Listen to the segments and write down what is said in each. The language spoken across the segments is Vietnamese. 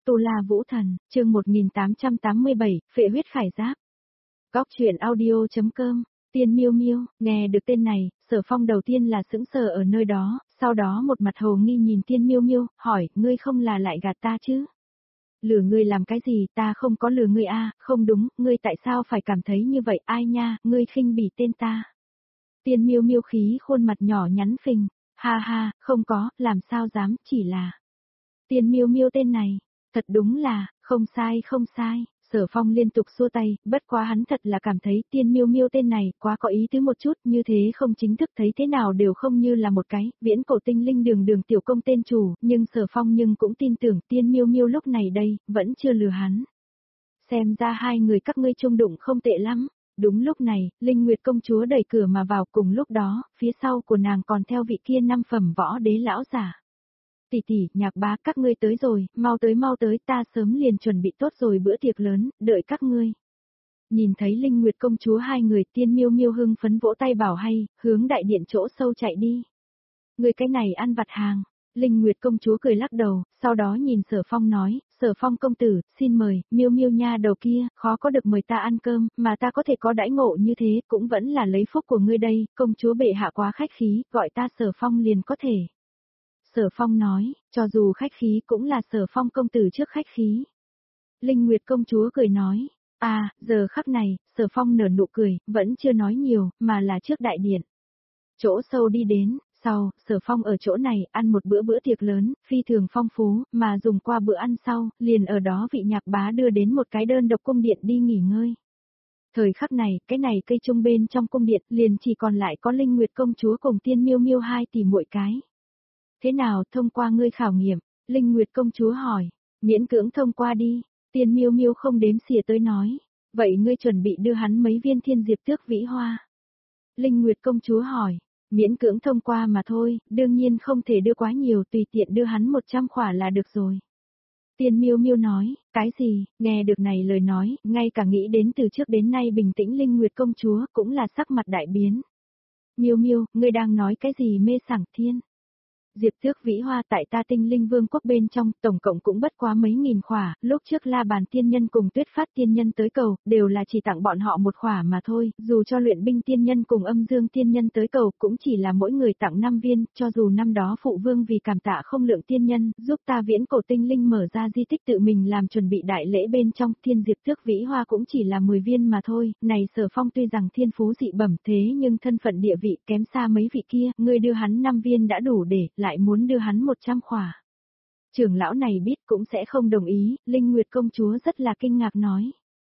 Tu La Vũ Thần, chương 1887, Phệ huyết khải giáp. Góc truyện audio.com. Tiên Miêu Miêu, nghe được tên này, Sở Phong đầu tiên là sững sờ ở nơi đó, sau đó một mặt hồ nghi nhìn Tiên Miêu Miêu, hỏi, ngươi không là lại gạt ta chứ? Lừa ngươi làm cái gì, ta không có lừa ngươi a, không đúng, ngươi tại sao phải cảm thấy như vậy, ai nha, ngươi khinh bỉ tên ta. Tiên Miêu Miêu khí khuôn mặt nhỏ nhắn phình, ha ha, không có, làm sao dám, chỉ là Tiên Miêu Miêu tên này, thật đúng là, không sai không sai. Sở Phong liên tục xua tay, bất quá hắn thật là cảm thấy Tiên Miêu Miêu tên này quá có ý tứ một chút, như thế không chính thức thấy thế nào đều không như là một cái viễn cổ tinh linh đường đường tiểu công tên chủ, nhưng Sở Phong cũng tin tưởng Tiên Miêu Miêu lúc này đây, vẫn chưa lừa hắn. Xem ra hai người các ngươi chung đụng không tệ lắm. Đúng lúc này, Linh Nguyệt công chúa đẩy cửa mà vào, cùng lúc đó, phía sau của nàng còn theo vị kia 5 phẩm võ đế lão giả. Tỷ tỷ, Nhạc bá, các ngươi tới rồi, mau tới, ta sớm liền chuẩn bị tốt rồi bữa tiệc lớn, đợi các ngươi. Nhìn thấy Linh Nguyệt công chúa hai người, Tiên Miêu Miêu hưng phấn vỗ tay bảo hay, hướng đại điện chỗ sâu chạy đi. Người cái này ăn vặt hàng. Linh Nguyệt công chúa cười lắc đầu, sau đó nhìn Sở Phong nói, Sở Phong công tử, xin mời, Miêu Miêu nha đầu kia, khó có được mời ta ăn cơm, mà ta có thể có đãi ngộ như thế, cũng vẫn là lấy phúc của ngươi đây, công chúa bệ hạ quá khách khí, gọi ta Sở Phong liền có thể. Sở Phong nói, cho dù khách khí cũng là Sở Phong công tử trước khách khí. Linh Nguyệt công chúa cười nói, giờ khắc này, Sở Phong nở nụ cười, vẫn chưa nói nhiều, mà là trước đại điện. Chỗ sâu đi đến, sau, Sở Phong ở chỗ này ăn một bữa tiệc lớn, phi thường phong phú, mà dùng qua bữa ăn sau, liền ở đó vị Nhạc bá đưa đến một cái đơn độc cung điện đi nghỉ ngơi. Thời khắc này, cái này cây trung bên trong cung điện liền chỉ còn lại có Linh Nguyệt công chúa cùng Tiên Miêu Miêu hai tỷ muội cái. Thế nào, thông qua ngươi khảo nghiệm? Linh Nguyệt công chúa hỏi. Miễn cưỡng thông qua đi. Tiên Miêu Miêu không đếm xỉa tới nói. Vậy ngươi chuẩn bị đưa hắn mấy viên thiên diệp tước vĩ hoa? Linh Nguyệt công chúa hỏi. Miễn cưỡng thông qua mà thôi, đương nhiên không thể đưa quá nhiều, tùy tiện đưa hắn 100 khỏa là được rồi. Tiên Miêu Miêu nói, cái gì? Nghe được này lời nói, ngay cả nghĩ đến từ trước đến nay bình tĩnh Linh Nguyệt công chúa cũng là sắc mặt đại biến. Miêu Miêu, ngươi đang nói cái gì mê sảng thiên? Diệp tước vĩ hoa tại ta Tinh Linh Vương quốc bên trong, tổng cộng cũng bất quá mấy nghìn khỏa, lúc trước La Bàn tiên nhân cùng Tuyết Phát tiên nhân tới cầu, đều là chỉ tặng bọn họ một khỏa mà thôi, dù cho Luyện Binh tiên nhân cùng Âm Dương tiên nhân tới cầu cũng chỉ là mỗi người tặng 5 viên, cho dù năm đó phụ vương vì cảm tạ không lượng tiên nhân, giúp ta viễn cổ tinh linh mở ra di tích tự mình làm chuẩn bị đại lễ bên trong, thiên diệp tước vĩ hoa cũng chỉ là 10 viên mà thôi, này Sở Phong tuy rằng thiên phú dị bẩm thế nhưng thân phận địa vị kém xa mấy vị kia, ngươi đưa hắn 5 viên đã đủ để, lại muốn đưa hắn 100 khỏa. Trưởng lão này biết cũng sẽ không đồng ý, Linh Nguyệt công chúa rất là kinh ngạc nói.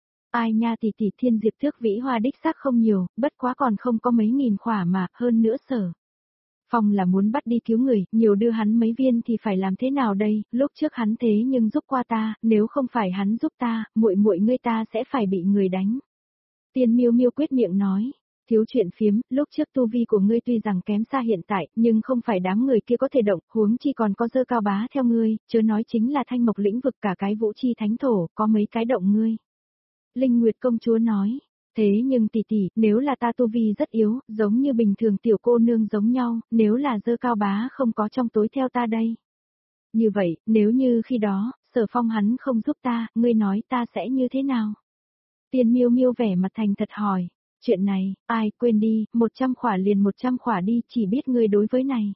Ai nha tỷ tỷ, thiên diệp tước vĩ hoa đích xác không nhiều, bất quá còn không có mấy nghìn khỏa mà, hơn nữa Sở Phong là muốn bắt đi cứu người, nhiều đưa hắn mấy viên thì phải làm thế nào đây, lúc trước hắn thế nhưng giúp qua ta, nếu không phải hắn giúp ta, muội muội ngươi ta sẽ phải bị người đánh. Tiên Miêu Miêu quyết miệng nói. Thiếu chuyện phiếm, lúc trước tu vi của ngươi tuy rằng kém xa hiện tại, nhưng không phải đám người kia có thể động, huống chi còn có Dơ Cao Bá theo ngươi, chớ nói chính là Thanh Mộc lĩnh vực cả cái Vũ Chi Thánh Thổ, có mấy cái động ngươi. Linh Nguyệt công chúa nói, thế nhưng tỷ tỷ, nếu là ta tu vi rất yếu, giống như bình thường tiểu cô nương giống nhau, nếu là Dơ Cao Bá không có trong tối theo ta đây. Như vậy, nếu như khi đó, Sở Phong hắn không giúp ta, ngươi nói ta sẽ như thế nào? Tiên Miêu Miêu vẻ mặt thành thật hỏi. Chuyện này, ai quên đi, 100 khỏa liền 100 khỏa đi, chỉ biết ngươi đối với này.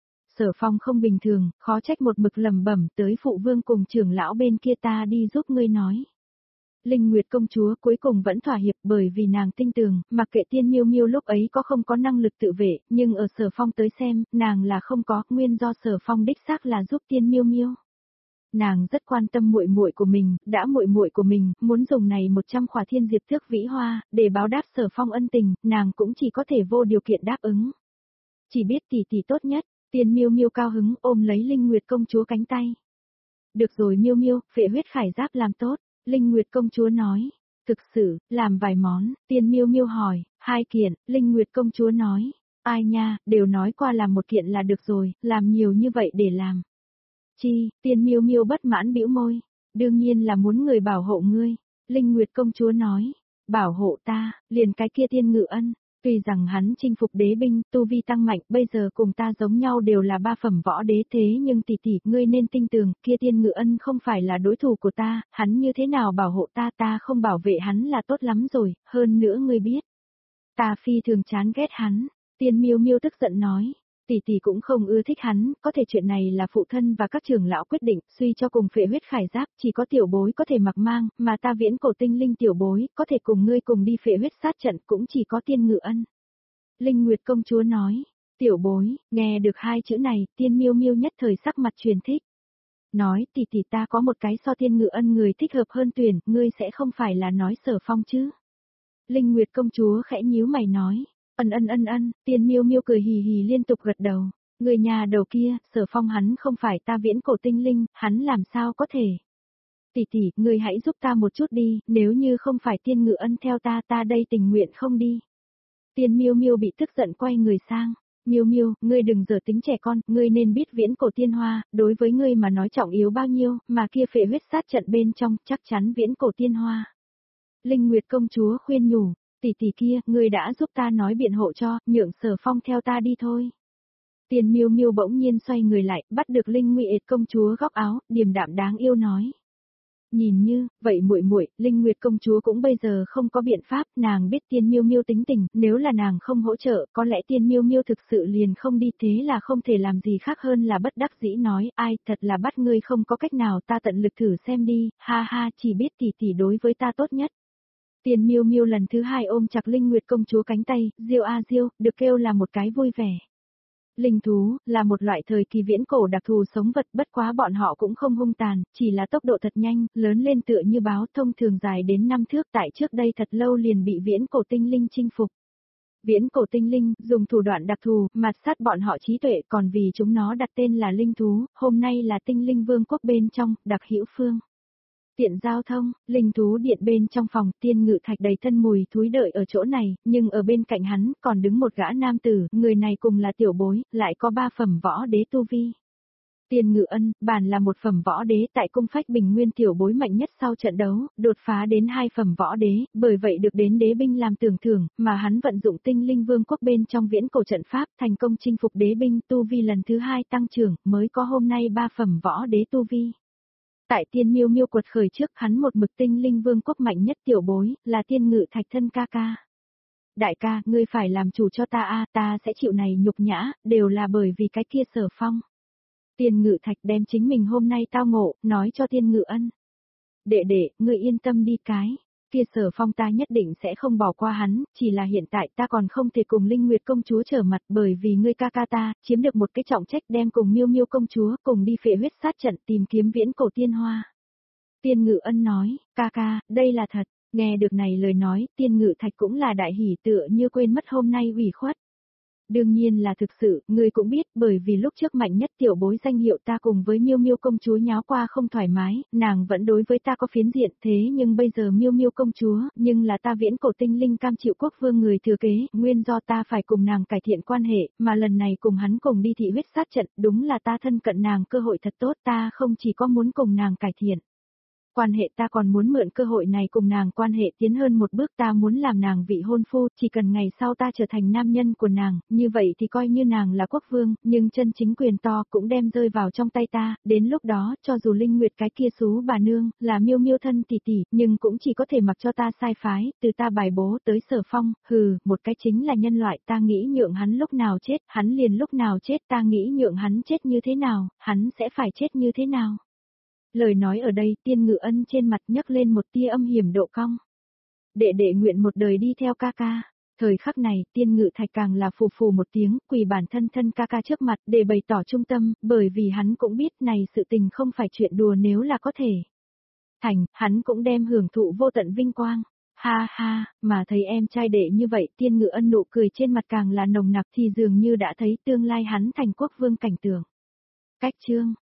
Sở Phong không bình thường, khó trách một mực lẩm bẩm tới phụ vương cùng trưởng lão bên kia ta đi giúp ngươi nói. Linh Nguyệt công chúa cuối cùng vẫn thỏa hiệp bởi vì nàng tin tưởng, mặc kệ Tiên Miêu Miêu lúc ấy có không có năng lực tự vệ, nhưng ở Sở Phong tới xem, nàng là không có, nguyên do Sở Phong đích xác là giúp Tiên Miêu Miêu. Nàng rất quan tâm muội muội của mình, đã muội muội của mình muốn dùng này 100 khỏa thiên diệp tước vĩ hoa để báo đáp Sở Phong ân tình, nàng cũng chỉ có thể vô điều kiện đáp ứng. Chỉ biết tỷ tỷ tốt nhất, Tiên Miêu Miêu cao hứng ôm lấy Linh Nguyệt công chúa cánh tay. Được rồi Miêu Miêu, phệ huyết khải giáp làm tốt, Linh Nguyệt công chúa nói. Thực sự, làm vài món, Tiên Miêu Miêu hỏi, 2 kiện, Linh Nguyệt công chúa nói. Ai nha, đều nói qua làm 1 kiện là được rồi, làm nhiều như vậy để làm. Chi, Tiên Miêu Miêu bất mãn bĩu môi, đương nhiên là muốn người bảo hộ ngươi, Linh Nguyệt công chúa nói, bảo hộ ta, liền cái kia Tiên Ngự Ân, Tuy rằng hắn chinh phục đế binh, tu vi tăng mạnh, bây giờ cùng ta giống nhau đều là 3 phẩm võ đế thế nhưng tỷ tỷ, ngươi nên tin tưởng, kia Tiên Ngự Ân không phải là đối thủ của ta, hắn như thế nào bảo hộ ta, ta không bảo vệ hắn là tốt lắm rồi, hơn nữa ngươi biết. Ta phi thường chán ghét hắn, Tiên Miêu Miêu tức giận nói. Tỷ tỷ cũng không ưa thích hắn, có thể chuyện này là phụ thân và các trưởng lão quyết định, suy cho cùng phệ huyết khải giáp, chỉ có tiểu bối có thể mặc mang, mà ta viễn cổ tinh linh tiểu bối, có thể cùng ngươi cùng đi phệ huyết sát trận cũng chỉ có Tiên Ngự Ân. Linh Nguyệt công chúa nói, tiểu bối, nghe được hai chữ này, Tiên Miêu Miêu nhất thời sắc mặt truyền thích. Nói tỷ tỷ ta có một cái so Tiên Ngự Ân người thích hợp hơn tuyển, ngươi sẽ không phải là nói Sở Phong chứ. Linh Nguyệt công chúa khẽ nhíu mày nói. Ân, Tiên Miêu Miêu cười hì hì liên tục gật đầu. Người nhà đầu kia, Sở Phong hắn không phải ta viễn cổ tinh linh, hắn làm sao có thể. Tỷ tỷ, người hãy giúp ta một chút đi, nếu như không phải Tiên Ngự Ân theo ta đây tình nguyện không đi. Tiên Miêu Miêu bị tức giận quay người sang. Miêu Miêu, ngươi đừng giở tính trẻ con, ngươi nên biết viễn cổ tiên hoa, đối với ngươi mà nói trọng yếu bao nhiêu, mà kia phệ huyết sát trận bên trong, chắc chắn viễn cổ tiên hoa. Linh Nguyệt công chúa khuyên nhủ. Tỷ tỷ kia, ngươi đã giúp ta nói biện hộ cho, nhượng Sở Phong theo ta đi thôi. Tiên Miêu Miêu bỗng nhiên xoay người lại, bắt được Linh Nguyệt công chúa góc áo, điềm đạm đáng yêu nói. Nhìn như, vậy muội, Linh Nguyệt công chúa cũng bây giờ không có biện pháp, nàng biết Tiên Miêu Miêu tính tình, nếu là nàng không hỗ trợ, có lẽ Tiên Miêu Miêu thực sự liền không đi, thế là không thể làm gì khác hơn là bất đắc dĩ nói, ai, thật là bắt ngươi không có cách nào, ta tận lực thử xem đi, ha ha, chỉ biết tỷ tỷ đối với ta tốt nhất. Tiên Miêu Miêu lần thứ hai ôm chặt Linh Nguyệt công chúa cánh tay, diêu a diêu, được kêu là một cái vui vẻ. Linh thú, là một loại thời kỳ viễn cổ đặc thù sống vật, bất quá bọn họ cũng không hung tàn, chỉ là tốc độ thật nhanh, lớn lên tựa như báo, thông thường dài đến 5 thước, tại trước đây thật lâu liền bị viễn cổ tinh linh chinh phục. Viễn cổ tinh linh, dùng thủ đoạn đặc thù, mạt sát bọn họ trí tuệ, còn vì chúng nó đặt tên là linh thú, hôm nay là tinh linh vương quốc bên trong, đặc hữu phương. Tiện giao thông, linh thú điện bên trong phòng, Tiên Ngự Thạch đầy thân mùi thúi đợi ở chỗ này, nhưng ở bên cạnh hắn, còn đứng một gã nam tử, người này cùng là tiểu bối, lại có 3 phẩm võ đế tu vi. Tiên Ngự Ân, bản là một phẩm võ đế tại cung phách bình nguyên tiểu bối mạnh nhất sau trận đấu, đột phá đến 2 phẩm võ đế, bởi vậy được đến đế binh làm tưởng thưởng, mà hắn vận dụng tinh linh vương quốc bên trong viễn cổ trận pháp, thành công chinh phục đế binh, tu vi lần thứ 2 tăng trưởng, mới có hôm nay 3 phẩm võ đế tu vi. Tại Tiên Miêu Miêu quật khởi trước, hắn một mực tinh linh vương quốc mạnh nhất tiểu bối, là Tiên Ngự Thạch thân ca ca. Đại ca, ngươi phải làm chủ cho ta a, ta sẽ chịu này nhục nhã, đều là bởi vì cái kia Sở Phong. Tiên Ngự Thạch đem chính mình hôm nay tao ngộ, nói cho Tiên Ngự Ân. Đệ, ngươi yên tâm đi cái. Kia Sở Phong ta nhất định sẽ không bỏ qua hắn, chỉ là hiện tại ta còn không thể cùng Linh Nguyệt công chúa trở mặt bởi vì ngươi ca ca ta, chiếm được một cái trọng trách đem cùng Miêu Miêu công chúa cùng đi phệ huyết sát trận tìm kiếm viễn cổ tiên hoa. Tiên Ngự Ân nói, ca ca, đây là thật, nghe được này lời nói, Tiên Ngự Thạch cũng là đại hỉ tựa như quên mất hôm nay ủy khuất. Đương nhiên là thực sự, ngươi cũng biết, bởi vì lúc trước mạnh nhất tiểu bối danh hiệu ta cùng với Miêu Miêu công chúa nháo qua không thoải mái, nàng vẫn đối với ta có phiến diện, thế nhưng bây giờ Miêu Miêu công chúa, nhưng là ta viễn cổ tinh linh cam chịu quốc vương người thừa kế, nguyên do ta phải cùng nàng cải thiện quan hệ, mà lần này cùng hắn cùng đi thị huyết sát trận, đúng là ta thân cận nàng cơ hội thật tốt, ta không chỉ có muốn cùng nàng cải thiện. Quan hệ ta còn muốn mượn cơ hội này cùng nàng quan hệ tiến hơn một bước, ta muốn làm nàng vị hôn phu, chỉ cần ngày sau ta trở thành nam nhân của nàng, như vậy thì coi như nàng là quốc vương, nhưng chân chính quyền to cũng đem rơi vào trong tay ta, đến lúc đó, cho dù Linh Nguyệt cái kia xú bà nương, là Miêu Miêu thân tỷ tỷ, nhưng cũng chỉ có thể mặc cho ta sai phái, từ ta bài bố tới Sở Phong, một cái chính là nhân loại, ta nghĩ nhượng hắn lúc nào chết, hắn liền lúc nào chết, ta nghĩ nhượng hắn chết như thế nào, hắn sẽ phải chết như thế nào. Lời nói ở đây, Tiên Ngự Ân trên mặt nhấc lên một tia âm hiểm độ cong. Đệ nguyện một đời đi theo ca ca. Thời khắc này, Tiên Ngự Thạch càng là phù phù một tiếng, quỳ bản thân ca ca trước mặt để bày tỏ trung tâm, bởi vì hắn cũng biết này sự tình không phải chuyện đùa nếu là có thể. Hắn cũng đem hưởng thụ vô tận vinh quang. Ha ha, mà thấy em trai đệ như vậy, Tiên Ngự Ân nụ cười trên mặt càng là nồng nặc thì dường như đã thấy tương lai hắn thành quốc vương cảnh tượng. Cách chương